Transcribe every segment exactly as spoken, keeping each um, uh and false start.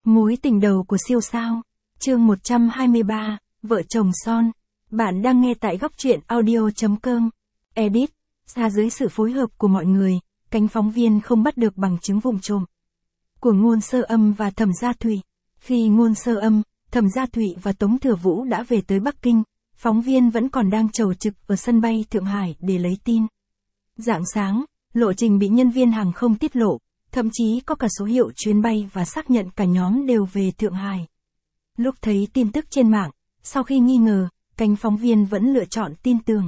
Mối tình đầu của siêu sao. Chương một trăm hai mươi ba, vợ chồng son. Bạn đang nghe tại góc truyện audio chấm com. Edit, xa dưới sự phối hợp của mọi người, cánh phóng viên không bắt được bằng chứng vụng trộm của Ngôn Sơ Âm và Thẩm Gia Thụy. Khi Ngôn Sơ Âm, Thẩm Gia Thụy và Tống Thừa Vũ đã về tới Bắc Kinh, phóng viên vẫn còn đang chầu trực ở sân bay Thượng Hải để lấy tin. Rạng sáng, lộ trình bị nhân viên hàng không tiết lộ, thậm chí có cả số hiệu chuyến bay và xác nhận cả nhóm đều về Thượng Hải. Lúc thấy tin tức trên mạng, sau khi nghi ngờ, cánh phóng viên vẫn lựa chọn tin tưởng.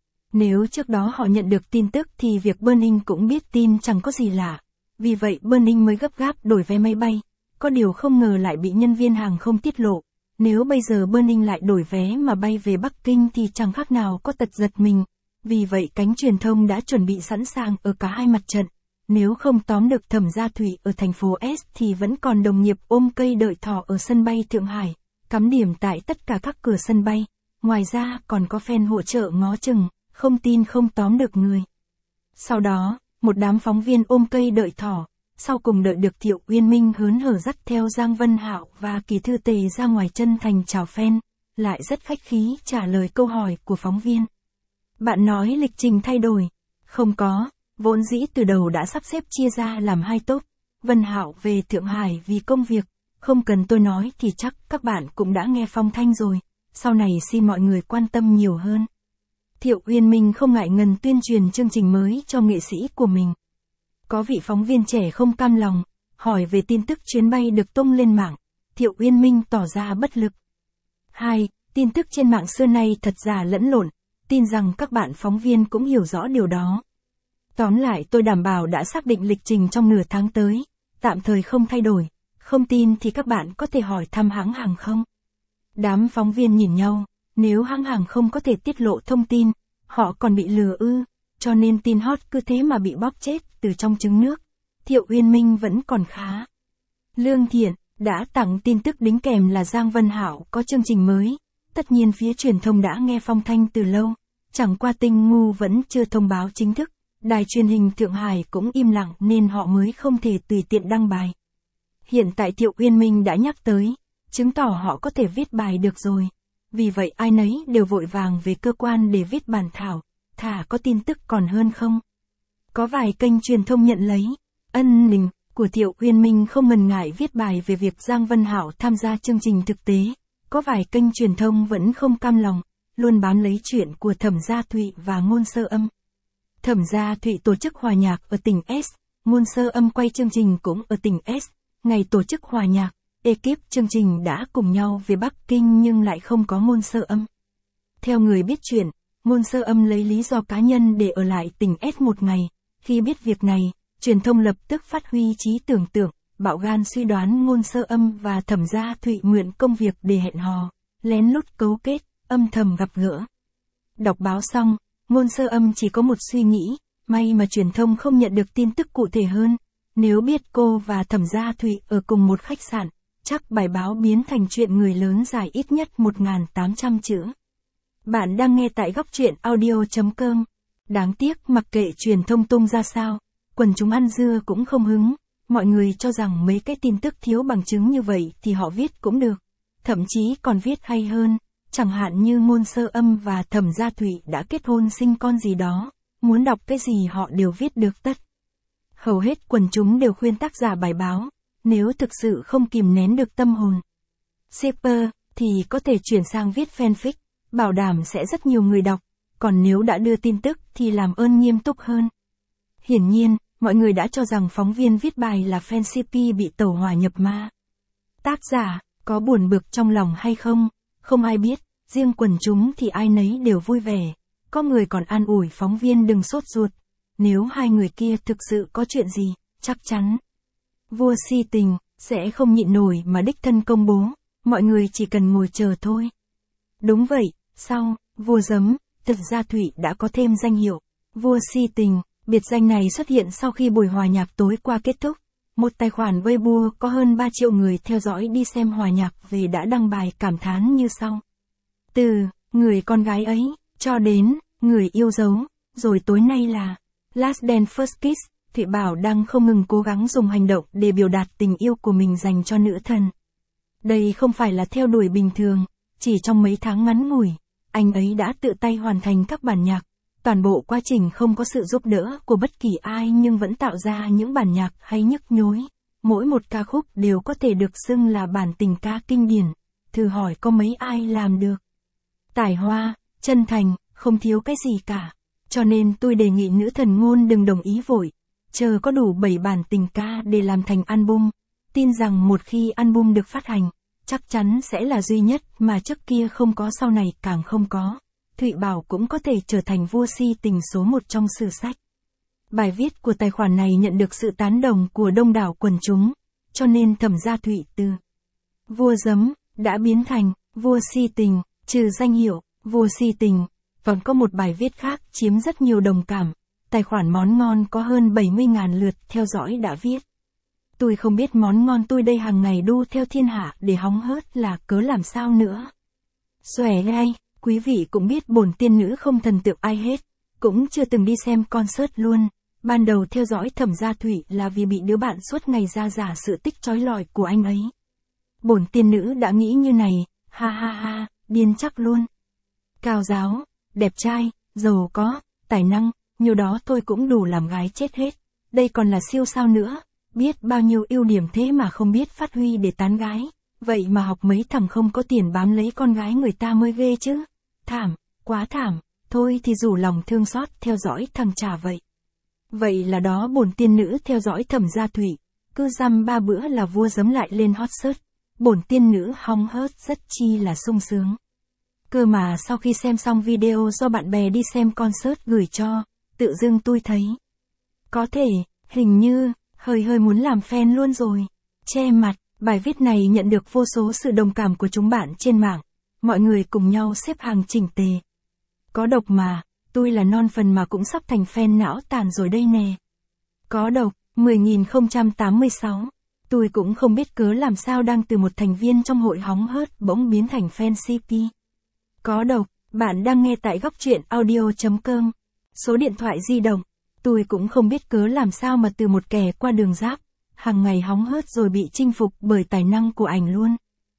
Nếu trước đó họ nhận được tin tức thì việc Burning cũng biết tin chẳng có gì lạ. Vì vậy Burning mới gấp gáp đổi vé máy bay. Có điều không ngờ lại bị nhân viên hàng không tiết lộ. Nếu bây giờ Burning lại đổi vé mà bay về Bắc Kinh thì chẳng khác nào có tật giật mình. Vì vậy cánh truyền thông đã chuẩn bị sẵn sàng ở cả hai mặt trận. Nếu không tóm được Thẩm Gia Thụy ở thành phố S thì vẫn còn đồng nghiệp ôm cây đợi thỏ ở sân bay Thượng Hải, cắm điểm tại tất cả các cửa sân bay. Ngoài ra còn có fan hỗ trợ ngó chừng, không tin không tóm được người. Sau đó, một đám phóng viên ôm cây đợi thỏ, sau cùng đợi được Thiệu Uyên Minh hớn hở dắt theo Giang Vân Hạo và Kỳ Thư Tề ra ngoài chân thành chào fan, lại rất khách khí trả lời câu hỏi của phóng viên. Bạn nói lịch trình thay đổi? Không có, vốn dĩ từ đầu đã sắp xếp chia ra làm hai tốp. Vân Hạo về Thượng Hải vì công việc, không cần tôi nói thì chắc các bạn cũng đã nghe phong thanh rồi, sau này xin mọi người quan tâm nhiều hơn. Thiệu Uyên Minh không ngại ngần tuyên truyền chương trình mới cho nghệ sĩ của mình. Có vị phóng viên trẻ không cam lòng, hỏi về tin tức chuyến bay được tung lên mạng, Thiệu Uyên Minh tỏ ra bất lực. Hai, tin tức trên mạng xưa nay thật giả lẫn lộn, tin rằng các bạn phóng viên cũng hiểu rõ điều đó. Tóm lại tôi đảm bảo đã xác định lịch trình trong nửa tháng tới, tạm thời không thay đổi, không tin thì các bạn có thể hỏi thăm hãng hàng không. Đám phóng viên nhìn nhau, nếu hãng hàng không có thể tiết lộ thông tin, họ còn bị lừa ư, cho nên tin hot cứ thế mà bị bóp chết từ trong trứng nước. Thiệu Uyên Minh vẫn còn khá lương thiện, đã tặng tin tức đính kèm là Giang Vân Hạo có chương trình mới. Tất nhiên phía truyền thông đã nghe phong thanh từ lâu, chẳng qua Tinh Ngu vẫn chưa thông báo chính thức. Đài truyền hình Thượng Hải cũng im lặng nên họ mới không thể tùy tiện đăng bài. Hiện tại Thiệu Uyên Minh đã nhắc tới, chứng tỏ họ có thể viết bài được rồi. Vì vậy ai nấy đều vội vàng về cơ quan để viết bản thảo, thà có tin tức còn hơn không. Có vài kênh truyền thông nhận lấy, ân tình của Thiệu Uyên Minh không ngần ngại viết bài về việc Giang Vân Hạo tham gia chương trình thực tế. Có vài kênh truyền thông vẫn không cam lòng, luôn bám lấy chuyện của Thẩm Gia Thụy và Ngôn Sơ Âm. Thẩm Gia Thụy tổ chức hòa nhạc ở tỉnh S, Ngôn Sơ Âm quay chương trình cũng ở tỉnh S. Ngày tổ chức hòa nhạc, ekip chương trình đã cùng nhau về Bắc Kinh nhưng lại không có Ngôn Sơ Âm. Theo người biết chuyện, Ngôn Sơ Âm lấy lý do cá nhân để ở lại tỉnh S một ngày. Khi biết việc này, truyền thông lập tức phát huy trí tưởng tượng, bạo gan suy đoán Ngôn Sơ Âm và Thẩm Gia Thụy mượn công việc để hẹn hò, lén lút cấu kết, âm thầm gặp gỡ. Đọc báo xong, Ngôn Sơ Âm chỉ có một suy nghĩ, may mà truyền thông không nhận được tin tức cụ thể hơn. Nếu biết cô và Thẩm Gia Thụy ở cùng một khách sạn, chắc bài báo biến thành chuyện người lớn dài ít nhất một nghìn tám trăm chữ. Bạn đang nghe tại góc truyện audio chấm com. Đáng tiếc mặc kệ truyền thông tung ra sao, quần chúng ăn dưa cũng không hứng. Mọi người cho rằng mấy cái tin tức thiếu bằng chứng như vậy thì họ viết cũng được. Thậm chí còn viết hay hơn, chẳng hạn như Ngôn Sơ Âm và Thẩm Gia Thụy đã kết hôn sinh con gì đó, muốn đọc cái gì họ đều viết được tất. Hầu hết quần chúng đều khuyên tác giả bài báo, nếu thực sự không kìm nén được tâm hồn shipper, thì có thể chuyển sang viết fanfic, bảo đảm sẽ rất nhiều người đọc, còn nếu đã đưa tin tức thì làm ơn nghiêm túc hơn. Hiển nhiên, mọi người đã cho rằng phóng viên viết bài là fan xê pê bị tẩu hỏa nhập ma. Tác giả, có buồn bực trong lòng hay không, không ai biết, riêng quần chúng thì ai nấy đều vui vẻ, có người còn an ủi phóng viên đừng sốt ruột. Nếu hai người kia thực sự có chuyện gì, chắc chắn vua si tình sẽ không nhịn nổi mà đích thân công bố, mọi người chỉ cần ngồi chờ thôi. Đúng vậy, sau vua giấm, Thẩm Gia Thụy đã có thêm danh hiệu vua si tình. Biệt danh này xuất hiện sau khi buổi hòa nhạc tối qua kết thúc. Một tài khoản Weibo có hơn ba triệu người theo dõi đi xem hòa nhạc về đã đăng bài cảm thán như sau: từ người con gái ấy cho đến người yêu dấu, rồi tối nay là Last Dance First Kiss, Thụy Bảo đang không ngừng cố gắng dùng hành động để biểu đạt tình yêu của mình dành cho nữ thần. Đây không phải là theo đuổi bình thường, chỉ trong mấy tháng ngắn ngủi, anh ấy đã tự tay hoàn thành các bản nhạc. Toàn bộ quá trình không có sự giúp đỡ của bất kỳ ai nhưng vẫn tạo ra những bản nhạc hay nhức nhối. Mỗi một ca khúc đều có thể được xưng là bản tình ca kinh điển. Thử hỏi có mấy ai làm được. Tài hoa, chân thành, không thiếu cái gì cả. Cho nên tôi đề nghị nữ thần Ngôn đừng đồng ý vội. Chờ có đủ bảy bản tình ca để làm thành album. Tin rằng một khi album được phát hành, chắc chắn sẽ là duy nhất mà trước kia không có sau này càng không có. Thụy Bảo cũng có thể trở thành vua si tình số một trong sử sách. Bài viết của tài khoản này nhận được sự tán đồng của đông đảo quần chúng, cho nên Thẩm Gia Thụy từ vua giấm đã biến thành vua si tình, trừ danh hiệu vua si tình. Còn có một bài viết khác chiếm rất nhiều đồng cảm. Tài khoản món ngon có hơn bảy mươi nghìn lượt theo dõi đã viết: tôi không biết món ngon tôi đây hàng ngày đu theo thiên hạ để hóng hớt là cớ làm sao nữa. Xòe gai, quý vị cũng biết bổn tiên nữ không thần tượng ai hết, cũng chưa từng đi xem concert luôn. Ban đầu theo dõi Thẩm Gia Thụy là vì bị đứa bạn suốt ngày ra giả sự tích chói lọi của anh ấy. Bổn tiên nữ đã nghĩ như này, ha ha ha, điên chắc luôn. Cao giáo, đẹp trai, giàu có, tài năng, nhiều đó tôi cũng đủ làm gái chết hết. Đây còn là siêu sao nữa, biết bao nhiêu ưu điểm thế mà không biết phát huy để tán gái. Vậy mà học mấy thằng không có tiền bám lấy con gái người ta mới ghê chứ. Thảm, quá thảm, thôi thì rủ lòng thương xót theo dõi thằng chả vậy. Vậy là đó bổn tiên nữ theo dõi Thẩm Gia Thụy, cứ dăm ba bữa là vua giấm lại lên hot search. Bổn tiên nữ hóng hớt rất chi là sung sướng. Cơ mà sau khi xem xong video do bạn bè đi xem concert gửi cho, tự dưng tôi thấy có thể, hình như, hơi hơi muốn làm fan luôn rồi. Che mặt, bài viết này nhận được vô số sự đồng cảm của chúng bạn trên mạng. Mọi người cùng nhau xếp hàng chỉnh tề. Có độc mà, tôi là non phần mà cũng sắp thành fan não tàn rồi đây nè. Có độc, mười nghìn không trăm tám mươi sáu. Tôi cũng không biết cớ làm sao đang từ một thành viên trong hội hóng hớt bỗng biến thành fan xê pê. Có độc, bạn đang nghe tại góc truyện audio chấm com. Số điện thoại di động, tôi cũng không biết cớ làm sao mà từ một kẻ qua đường giáp, hàng ngày hóng hớt rồi bị chinh phục bởi tài năng của ảnh luôn.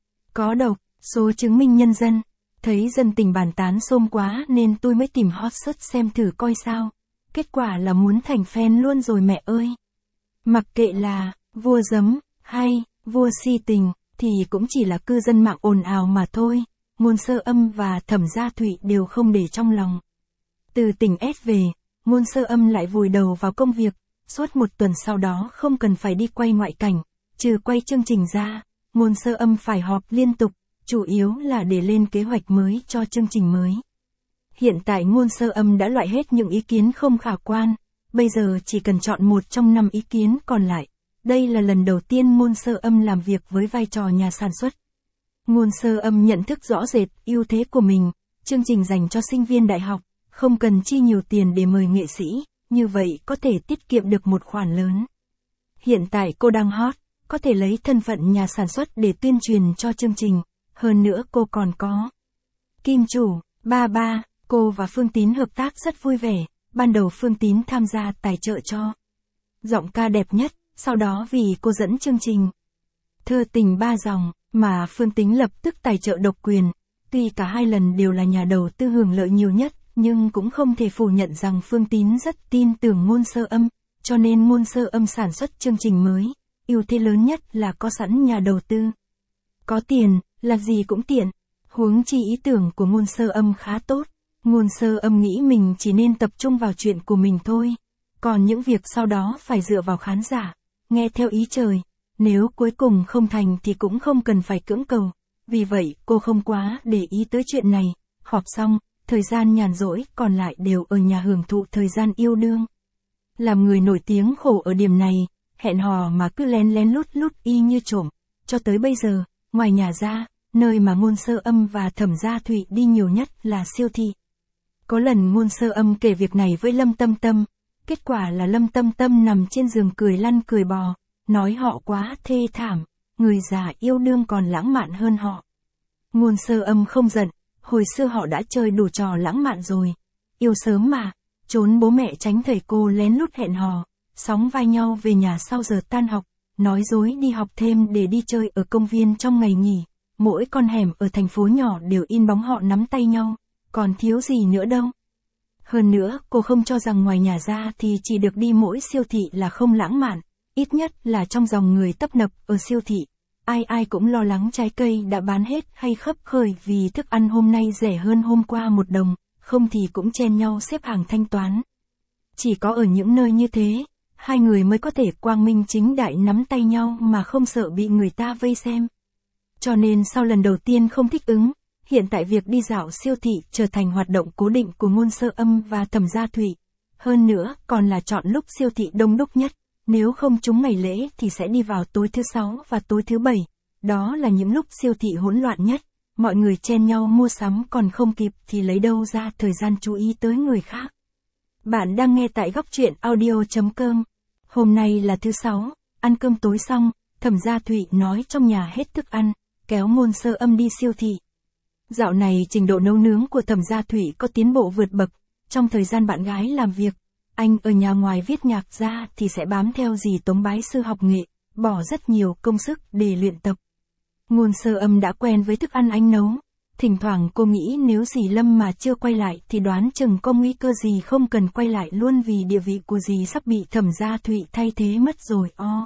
Có độc, số chứng minh nhân dân, thấy dân tình bàn tán xôm quá nên tôi mới tìm hot search xem thử coi sao. Kết quả là muốn thành fan luôn rồi mẹ ơi. Mặc kệ là vua giấm hay vua si tình thì cũng chỉ là cư dân mạng ồn ào mà thôi. Ngôn Sơ Âm và Thẩm Gia Thụy đều không để trong lòng. Từ tỉnh S về, Ngôn Sơ Âm lại vùi đầu vào công việc. Suốt một tuần sau đó không cần phải đi quay ngoại cảnh, trừ quay chương trình ra, Ngôn Sơ Âm phải họp liên tục, chủ yếu là để lên kế hoạch mới cho chương trình mới. Hiện tại Ngôn Sơ Âm đã loại hết những ý kiến không khả quan, bây giờ chỉ cần chọn một trong năm ý kiến còn lại. Đây là lần đầu tiên Ngôn Sơ Âm làm việc với vai trò nhà sản xuất. Ngôn Sơ Âm nhận thức rõ rệt ưu thế của mình, chương trình dành cho sinh viên đại học, không cần chi nhiều tiền để mời nghệ sĩ, như vậy có thể tiết kiệm được một khoản lớn. Hiện tại cô đang hot, có thể lấy thân phận nhà sản xuất để tuyên truyền cho chương trình, hơn nữa cô còn có kim chủ, ba ba, cô và Phương Tín hợp tác rất vui vẻ, ban đầu Phương Tín tham gia tài trợ cho giọng ca đẹp nhất, sau đó vì cô dẫn chương trình Thơ Tình Ba Dòng, mà Phương Tín lập tức tài trợ độc quyền. Tuy cả hai lần đều là nhà đầu tư hưởng lợi nhiều nhất, nhưng cũng không thể phủ nhận rằng Phương Tín rất tin tưởng Ngôn Sơ Âm, cho nên Ngôn Sơ Âm sản xuất chương trình mới. Ưu thế lớn nhất là có sẵn nhà đầu tư. Có tiền, là gì cũng tiện. Huống chi ý tưởng của Ngôn Sơ Âm khá tốt. Ngôn Sơ Âm nghĩ mình chỉ nên tập trung vào chuyện của mình thôi. Còn những việc sau đó phải dựa vào khán giả, nghe theo ý trời. Nếu cuối cùng không thành thì cũng không cần phải cưỡng cầu. Vì vậy cô không quá để ý tới chuyện này. Họp xong, thời gian nhàn rỗi còn lại đều ở nhà hưởng thụ thời gian yêu đương. Làm người nổi tiếng khổ ở điểm này, hẹn hò mà cứ lén lén lút lút y như trộm. Cho tới bây giờ, ngoài nhà ra, nơi mà Ngôn Sơ Âm và Thẩm Gia Thụy đi nhiều nhất là siêu thị. Có lần Ngôn Sơ Âm kể việc này với Lâm Tâm Tâm. Kết quả là Lâm Tâm Tâm nằm trên giường cười lăn cười bò, nói họ quá thê thảm, người già yêu đương còn lãng mạn hơn họ. Ngôn Sơ Âm không giận, hồi xưa họ đã chơi đủ trò lãng mạn rồi. Yêu sớm mà, trốn bố mẹ tránh thầy cô lén lút hẹn hò, sóng vai nhau về nhà sau giờ tan học, nói dối đi học thêm để đi chơi ở công viên trong ngày nghỉ. Mỗi con hẻm ở thành phố nhỏ đều in bóng họ nắm tay nhau, còn thiếu gì nữa đâu. Hơn nữa, cô không cho rằng ngoài nhà ra thì chỉ được đi mỗi siêu thị là không lãng mạn, ít nhất là trong dòng người tấp nập ở siêu thị. Ai ai cũng lo lắng trái cây đã bán hết hay khấp khởi vì thức ăn hôm nay rẻ hơn hôm qua một đồng, không thì cũng chen nhau xếp hàng thanh toán. Chỉ có ở những nơi như thế, hai người mới có thể quang minh chính đại nắm tay nhau mà không sợ bị người ta vây xem. Cho nên sau lần đầu tiên không thích ứng, hiện tại việc đi dạo siêu thị trở thành hoạt động cố định của Ngôn Sơ Âm và Thẩm Gia Thụy. Hơn nữa, còn là chọn lúc siêu thị đông đúc nhất, nếu không trúng ngày lễ thì sẽ đi vào tối thứ sáu và tối thứ bảy. Đó là những lúc siêu thị hỗn loạn nhất, mọi người chen nhau mua sắm còn không kịp thì lấy đâu ra thời gian chú ý tới người khác. Bạn đang nghe tại góc truyện audio chấm com. Hôm nay là thứ sáu, ăn cơm tối xong, Thẩm Gia Thụy nói trong nhà hết thức ăn, kéo Ngôn Sơ Âm đi siêu thị. Dạo này trình độ nấu nướng của Thẩm Gia Thụy có tiến bộ vượt bậc, trong thời gian bạn gái làm việc, anh ở nhà ngoài viết nhạc ra thì sẽ bám theo dì Tống bái sư học nghệ, bỏ rất nhiều công sức để luyện tập. Ngôn Sơ Âm đã quen với thức ăn anh nấu, thỉnh thoảng cô nghĩ nếu dì Lâm mà chưa quay lại thì đoán chừng có nguy cơ gì không cần quay lại luôn vì địa vị của dì sắp bị Thẩm Gia Thụy thay thế mất rồi. O.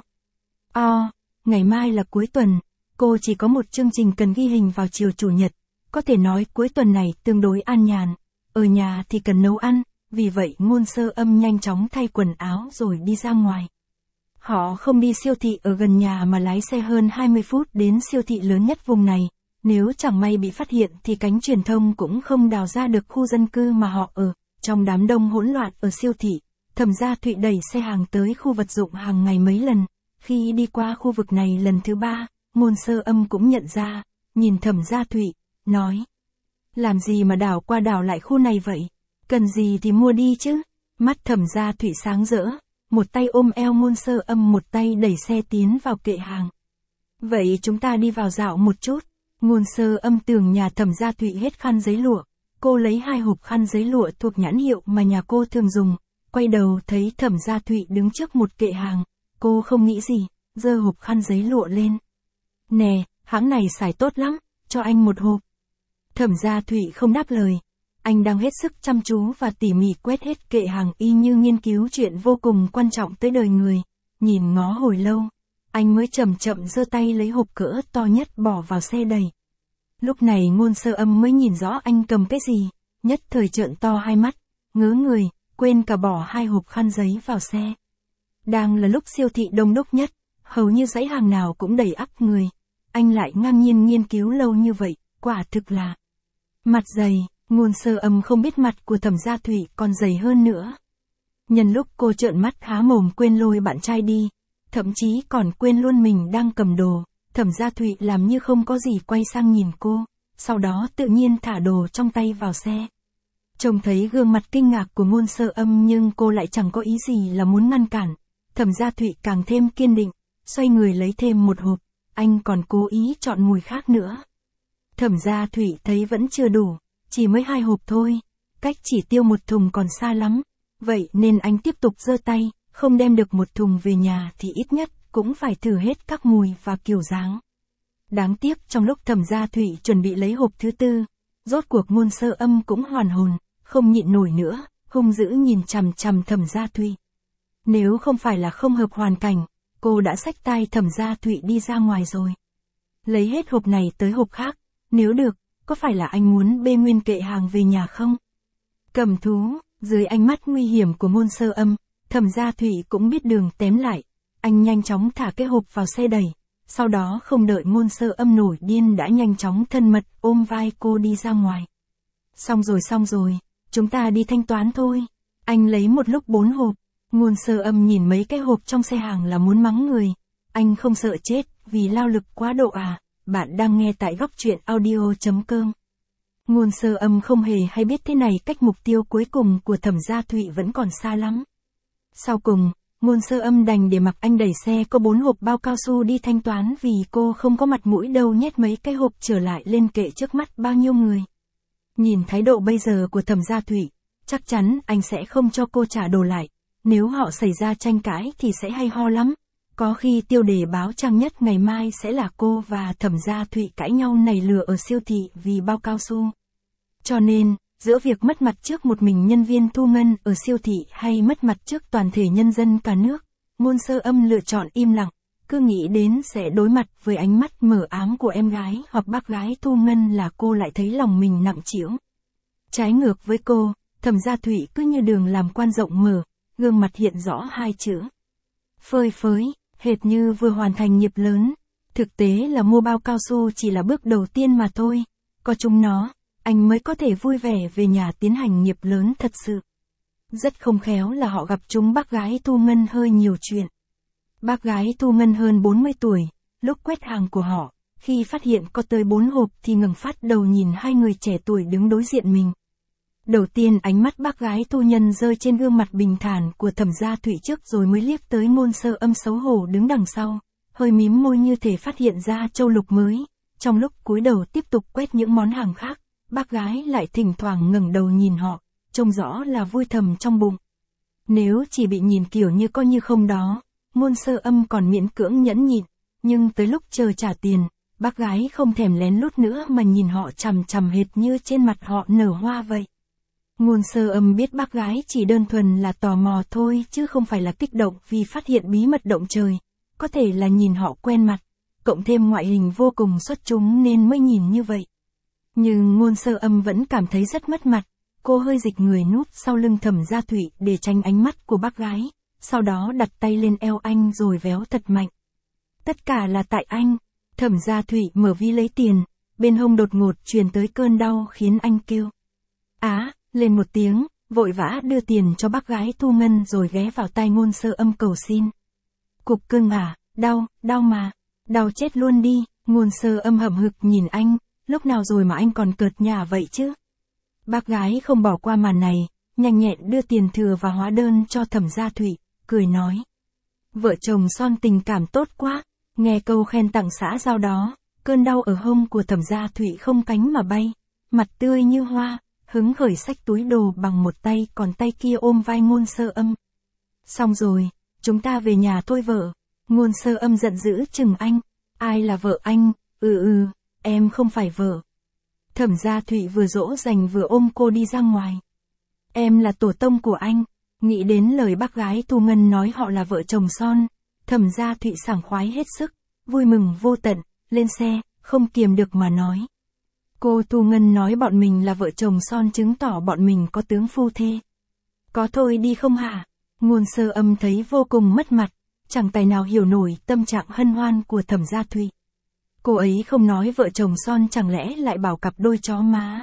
O. Ngày mai là cuối tuần, cô chỉ có một chương trình cần ghi hình vào chiều chủ nhật, có thể nói cuối tuần này tương đối an nhàn, ở nhà thì cần nấu ăn, vì vậy Ngôn Sơ Âm nhanh chóng thay quần áo rồi đi ra ngoài. Họ không đi siêu thị ở gần nhà mà lái xe hơn hai mươi phút đến siêu thị lớn nhất vùng này, nếu chẳng may bị phát hiện thì cánh truyền thông cũng không đào ra được khu dân cư mà họ ở. Trong đám đông hỗn loạn ở siêu thị, Thẩm Gia Thụy đẩy xe hàng tới khu vật dụng hàng ngày mấy lần, khi đi qua khu vực này lần thứ ba, Ngôn Sơ Âm cũng nhận ra, nhìn Thẩm Gia Thụy, nói: làm gì mà đảo qua đảo lại khu này vậy, cần gì thì mua đi chứ. Mắt Thẩm Gia Thụy sáng rỡ, một tay ôm eo Ngôn Sơ Âm, một tay đẩy xe tiến vào kệ hàng. Vậy chúng ta đi vào dạo một chút. Ngôn Sơ Âm tưởng nhà Thẩm Gia Thụy hết khăn giấy lụa, cô lấy hai hộp khăn giấy lụa thuộc nhãn hiệu mà nhà cô thường dùng, quay đầu thấy Thẩm Gia Thụy đứng trước một kệ hàng, cô không nghĩ gì, giơ hộp khăn giấy lụa lên. Nè, hãng này xài tốt lắm, cho anh một hộp. Thẩm Gia Thụy không đáp lời, anh đang hết sức chăm chú và tỉ mỉ quét hết kệ hàng y như nghiên cứu chuyện vô cùng quan trọng tới đời người. Nhìn ngó hồi lâu, anh mới chậm chậm giơ tay lấy hộp cỡ to nhất bỏ vào xe đẩy. Lúc này Ngôn Sơ Âm mới nhìn rõ anh cầm cái gì, nhất thời trợn to hai mắt, ngớ người, quên cả bỏ hai hộp khăn giấy vào xe. Đang là lúc siêu thị đông đúc nhất, hầu như dãy hàng nào cũng đầy ắp người, anh lại ngang nhiên nghiên cứu lâu như vậy, quả thực là mặt dày. Ngôn Sơ Âm không biết mặt của Thẩm Gia Thụy còn dày hơn nữa. Nhân lúc cô trợn mắt há mồm quên lôi bạn trai đi, thậm chí còn quên luôn mình đang cầm đồ, Thẩm Gia Thụy làm như không có gì quay sang nhìn cô, sau đó tự nhiên thả đồ trong tay vào xe. Trông thấy gương mặt kinh ngạc của Ngôn Sơ Âm nhưng cô lại chẳng có ý gì là muốn ngăn cản, Thẩm Gia Thụy càng thêm kiên định, xoay người lấy thêm một hộp, anh còn cố ý chọn mùi khác nữa. Thẩm Gia Thụy thấy vẫn chưa đủ, chỉ mới hai hộp thôi, cách chỉ tiêu một thùng còn xa lắm, vậy nên anh tiếp tục giơ tay, không đem được một thùng về nhà thì ít nhất cũng phải thử hết các mùi và kiểu dáng. Đáng tiếc trong lúc Thẩm Gia Thụy chuẩn bị lấy hộp thứ tư, rốt cuộc Ngôn Sơ Âm cũng hoàn hồn, không nhịn nổi nữa, hung dữ nhìn chằm chằm Thẩm Gia Thụy. Nếu không phải là không hợp hoàn cảnh, cô đã xách tay Thẩm Gia Thụy đi ra ngoài rồi. Lấy hết hộp này tới hộp khác, nếu được, có phải là anh muốn bê nguyên kệ hàng về nhà không? Cầm thú, dưới ánh mắt nguy hiểm của Ngôn Sơ Âm, Thẩm Gia Thụy cũng biết đường tém lại, anh nhanh chóng thả cái hộp vào xe đẩy, sau đó không đợi Ngôn Sơ Âm nổi điên đã nhanh chóng thân mật ôm vai cô đi ra ngoài. Xong rồi xong rồi, chúng ta đi thanh toán thôi. Anh lấy một lúc bốn hộp, Ngôn Sơ Âm nhìn mấy cái hộp trong xe hàng là muốn mắng người. Anh không sợ chết vì lao lực quá độ à? Bạn đang nghe tại góc truyện audio chấm com. Ngôn Sơ Âm không hề hay biết thế này cách mục tiêu cuối cùng của Thẩm Gia Thụy vẫn còn xa lắm. Sau cùng, Ngôn Sơ Âm đành để mặc anh đẩy xe có bốn hộp bao cao su đi thanh toán vì cô không có mặt mũi đâu nhét mấy cái hộp trở lại lên kệ trước mắt bao nhiêu người. Nhìn thái độ bây giờ của Thẩm Gia Thụy, chắc chắn anh sẽ không cho cô trả đồ lại, Nếu họ xảy ra tranh cãi thì sẽ hay ho lắm. Có khi tiêu đề báo trang nhất ngày mai sẽ là cô và Thẩm Gia Thụy cãi nhau nảy lửa ở siêu thị vì bao cao su. Cho nên, giữa việc mất mặt trước một mình nhân viên thu ngân ở siêu thị hay mất mặt trước toàn thể nhân dân cả nước, Ngôn Sơ Âm lựa chọn im lặng, cứ nghĩ đến sẽ đối mặt với ánh mắt mờ ám của em gái hoặc bác gái thu ngân là cô lại thấy lòng mình nặng trĩu. Trái ngược với cô, Thẩm Gia Thụy cứ như đường làm quan rộng mở, gương mặt hiện rõ hai chữ. Phơi phới, hệt như vừa hoàn thành nghiệp lớn. Thực tế là mua bao cao su chỉ là bước đầu tiên mà thôi. Có chúng nó, anh mới có thể vui vẻ về nhà tiến hành nghiệp lớn thật sự. Rất không khéo là họ gặp chúng bác gái Thu Ngân hơi nhiều chuyện. Bác gái Thu Ngân hơn bốn mươi tuổi, lúc quét hàng của họ, khi phát hiện có tới bốn hộp thì ngẩng phát đầu nhìn hai người trẻ tuổi đứng đối diện mình. Đầu tiên ánh mắt bác gái Thu Nhân rơi trên gương mặt bình thản của Thẩm Gia Thụy trước rồi mới liếc tới Ngôn Sơ Âm xấu hổ đứng đằng sau, hơi mím môi như thể phát hiện ra châu lục mới. Trong lúc cúi đầu tiếp tục quét những món hàng khác, bác gái lại thỉnh thoảng ngẩng đầu nhìn họ, trông rõ là vui thầm trong bụng. Nếu chỉ bị nhìn kiểu như coi như không đó, Ngôn Sơ Âm còn miễn cưỡng nhẫn nhịn, nhưng tới lúc chờ trả tiền, bác gái không thèm lén lút nữa mà nhìn họ chằm chằm hệt như trên mặt họ nở hoa vậy. Ngôn Sơ Âm biết bác gái chỉ đơn thuần là tò mò thôi chứ không phải là kích động vì phát hiện bí mật động trời, có thể là nhìn họ quen mặt, cộng thêm ngoại hình vô cùng xuất chúng nên mới nhìn như vậy. Nhưng Ngôn Sơ Âm vẫn cảm thấy rất mất mặt, cô hơi dịch người núp sau lưng Thẩm Gia Thụy để tránh ánh mắt của bác gái, sau đó đặt tay lên eo anh rồi véo thật mạnh. Tất cả là tại anh. Thẩm Gia Thụy mở ví lấy tiền, bên hông đột ngột truyền tới cơn đau khiến anh kêu á lên một tiếng, vội vã đưa tiền cho bác gái Thu Ngân rồi ghé vào tai Ngôn Sơ Âm cầu xin. Cục cưng à, đau, đau mà, đau chết luôn đi. Ngôn Sơ Âm hậm hực nhìn anh, lúc nào rồi mà anh còn cợt nhả vậy chứ. Bác gái không bỏ qua màn này, nhanh nhẹn đưa tiền thừa và hóa đơn cho Thẩm Gia Thụy, cười nói. Vợ chồng son tình cảm tốt quá. Nghe câu khen tặng xã giao đó, cơn đau ở hông của Thẩm Gia Thụy không cánh mà bay, mặt tươi như hoa, hứng khởi xách túi đồ bằng một tay còn tay kia ôm vai Ngôn Sơ Âm. Xong rồi, chúng ta về nhà thôi vợ. Ngôn Sơ Âm giận dữ chừng anh. Ai là vợ anh? Ừ ừ, em không phải vợ. Thẩm Gia Thụy vừa dỗ dành vừa ôm cô đi ra ngoài. Em là tổ tông của anh. Nghĩ đến lời bác gái Thu Ngân nói họ là vợ chồng son, Thẩm Gia Thụy sảng khoái hết sức, vui mừng vô tận, lên xe, không kiềm được mà nói. Cô Thu Ngân nói bọn mình là vợ chồng son chứng tỏ bọn mình có tướng phu thê. Có thôi đi không hả? Ngôn Sơ Âm thấy vô cùng mất mặt, chẳng tài nào hiểu nổi tâm trạng hân hoan của Thẩm Gia Thụy. Cô ấy không nói vợ chồng son chẳng lẽ lại bảo cặp đôi chó má.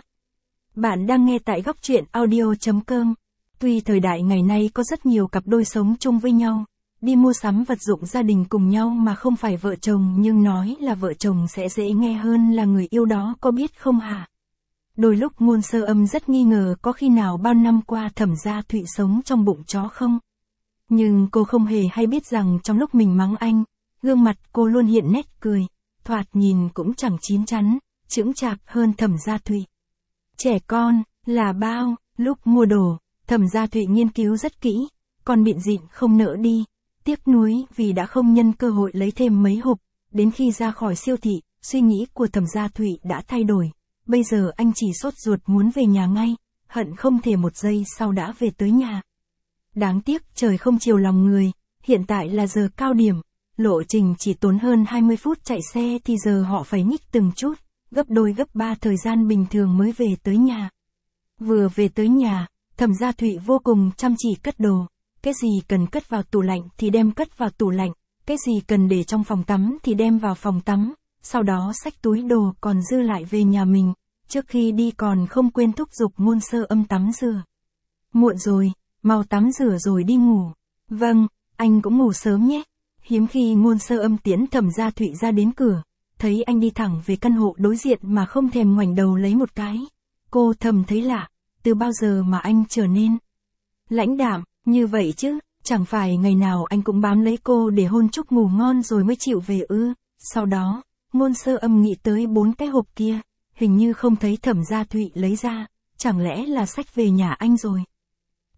Bạn đang nghe tại góc truyện audio chấm com. Tuy thời đại ngày nay có rất nhiều cặp đôi sống chung với nhau, đi mua sắm vật dụng gia đình cùng nhau mà không phải vợ chồng nhưng nói là vợ chồng sẽ dễ nghe hơn là người yêu đó có biết không hả? Đôi lúc Ngôn Sơ Âm rất nghi ngờ có khi nào bao năm qua Thẩm Gia Thụy sống trong bụng chó không? Nhưng cô không hề hay biết rằng trong lúc mình mắng anh, gương mặt cô luôn hiện nét cười, thoạt nhìn cũng chẳng chín chắn, chững chạc hơn Thẩm Gia Thụy. Trẻ con, là bao, lúc mua đồ, Thẩm Gia Thụy nghiên cứu rất kỹ, còn bịn dịn không nỡ đi. Tiếc nuối vì đã không nhân cơ hội lấy thêm mấy hộp, đến khi ra khỏi siêu thị, suy nghĩ của Thẩm Gia Thụy đã thay đổi. Bây giờ anh chỉ sốt ruột muốn về nhà ngay, hận không thể một giây sau đã về tới nhà. Đáng tiếc trời không chiều lòng người, hiện tại là giờ cao điểm, lộ trình chỉ tốn hơn hai mươi phút chạy xe thì giờ họ phải nhích từng chút, gấp đôi gấp ba thời gian bình thường mới về tới nhà. Vừa về tới nhà, Thẩm Gia Thụy vô cùng chăm chỉ cất đồ. Cái gì cần cất vào tủ lạnh thì đem cất vào tủ lạnh, cái gì cần để trong phòng tắm thì đem vào phòng tắm, sau đó xách túi đồ còn dư lại về nhà mình, trước khi đi còn không quên thúc giục Ngôn Sơ Âm tắm rửa. Muộn rồi, mau tắm rửa rồi đi ngủ. Vâng, anh cũng ngủ sớm nhé. Hiếm khi Ngôn Sơ Âm tiễn Thẩm Gia Thụy ra đến cửa, thấy anh đi thẳng về căn hộ đối diện mà không thèm ngoảnh đầu lấy một cái. Cô thầm thấy lạ, từ bao giờ mà anh trở nên lãnh đạm như vậy chứ, chẳng phải ngày nào anh cũng bám lấy cô để hôn chúc ngủ ngon rồi mới chịu về ư? Sau đó, Ngôn Sơ Âm nghĩ tới bốn cái hộp kia, hình như không thấy Thẩm Gia Thụy lấy ra, chẳng lẽ là xách về nhà anh rồi.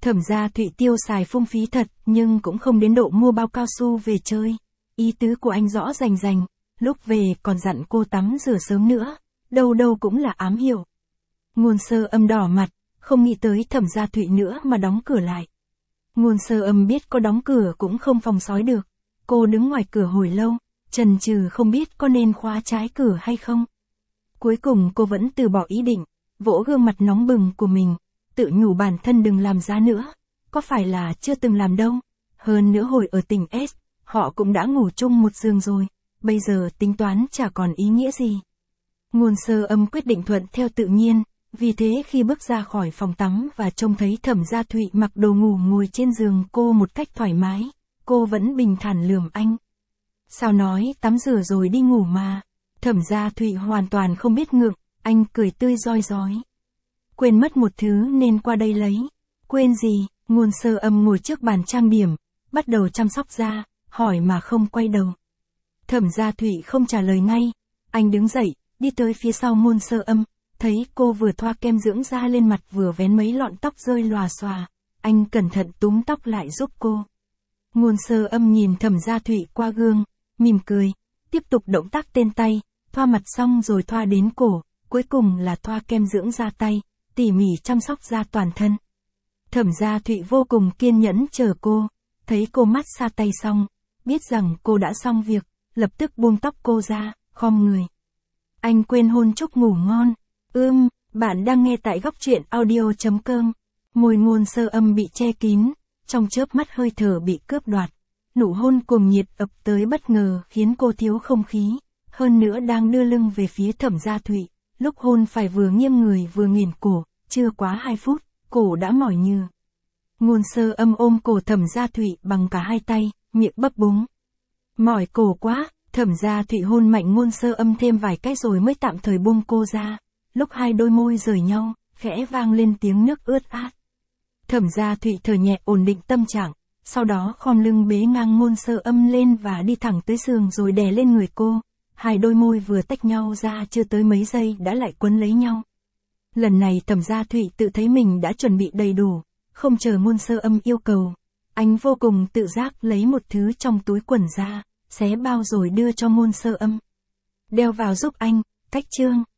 Thẩm Gia Thụy tiêu xài phung phí thật, nhưng cũng không đến độ mua bao cao su về chơi. Ý tứ của anh rõ rành rành, lúc về còn dặn cô tắm rửa sớm nữa, đâu đâu cũng là ám hiệu. Ngôn Sơ Âm đỏ mặt, không nghĩ tới Thẩm Gia Thụy nữa mà đóng cửa lại. Ngôn Sơ Âm biết có đóng cửa cũng không phòng sói được. Cô đứng ngoài cửa hồi lâu, chần chừ không biết có nên khóa trái cửa hay không. Cuối cùng cô vẫn từ bỏ ý định, vỗ gương mặt nóng bừng của mình, tự nhủ bản thân đừng làm giá nữa. Có phải là chưa từng làm đâu. Hơn nữa hồi ở tỉnh S, họ cũng đã ngủ chung một giường rồi, bây giờ tính toán chả còn ý nghĩa gì. Ngôn Sơ Âm quyết định thuận theo tự nhiên, vì thế khi bước ra khỏi phòng tắm và trông thấy Thẩm Gia Thụy mặc đồ ngủ ngồi trên giường cô một cách thoải mái, cô vẫn bình thản lườm anh. Sao nói tắm rửa rồi đi ngủ mà. Thẩm Gia Thụy hoàn toàn không biết ngượng, anh cười tươi rói rói. Quên mất một thứ nên qua đây lấy. Quên gì? Ngôn Sơ Âm ngồi trước bàn trang điểm, bắt đầu chăm sóc da, hỏi mà không quay đầu. Thẩm Gia Thụy không trả lời ngay, anh đứng dậy, đi tới phía sau Ngôn Sơ Âm, thấy cô vừa thoa kem dưỡng da lên mặt vừa vén mấy lọn tóc rơi lòa xòa, anh cẩn thận túm tóc lại giúp cô. Ngôn Sơ Âm nhìn Thẩm Gia Thụy qua gương, mỉm cười, tiếp tục động tác tên tay, thoa mặt xong rồi thoa đến cổ, cuối cùng là thoa kem dưỡng da tay, tỉ mỉ chăm sóc da toàn thân. Thẩm Gia Thụy vô cùng kiên nhẫn chờ cô, thấy cô mát xa tay xong, biết rằng cô đã xong việc, lập tức buông tóc cô ra, khom người. Anh quên hôn chúc ngủ ngon. Ưm, bạn đang nghe tại góc truyện audio chấm com. Môi Ngôn Sơ Âm bị che kín, trong chớp mắt hơi thở bị cướp đoạt. Nụ hôn cuồng nhiệt ập tới bất ngờ khiến cô thiếu không khí, hơn nữa đang đưa lưng về phía Thẩm Gia Thụy, lúc hôn phải vừa nghiêng người vừa nghiền cổ, chưa quá hai phút, cổ đã mỏi nhừ. Ngôn Sơ Âm ôm cổ Thẩm Gia Thụy bằng cả hai tay, miệng bấp búng. Mỏi cổ quá, Thẩm Gia Thụy hôn mạnh Ngôn Sơ Âm thêm vài cái rồi mới tạm thời buông cô ra, lúc hai đôi môi rời nhau, khẽ vang lên tiếng nước ướt át. Thẩm Gia Thụy thở nhẹ ổn định tâm trạng, sau đó khom lưng bế ngang Ngôn Sơ Âm lên và đi thẳng tới giường rồi đè lên người cô, hai đôi môi vừa tách nhau ra chưa tới mấy giây đã lại quấn lấy nhau. Lần này Thẩm Gia Thụy tự thấy mình đã chuẩn bị đầy đủ, không chờ Ngôn Sơ Âm yêu cầu, anh vô cùng tự giác lấy một thứ trong túi quần ra, xé bao rồi đưa cho Ngôn Sơ Âm. Đeo vào giúp anh, cách chương.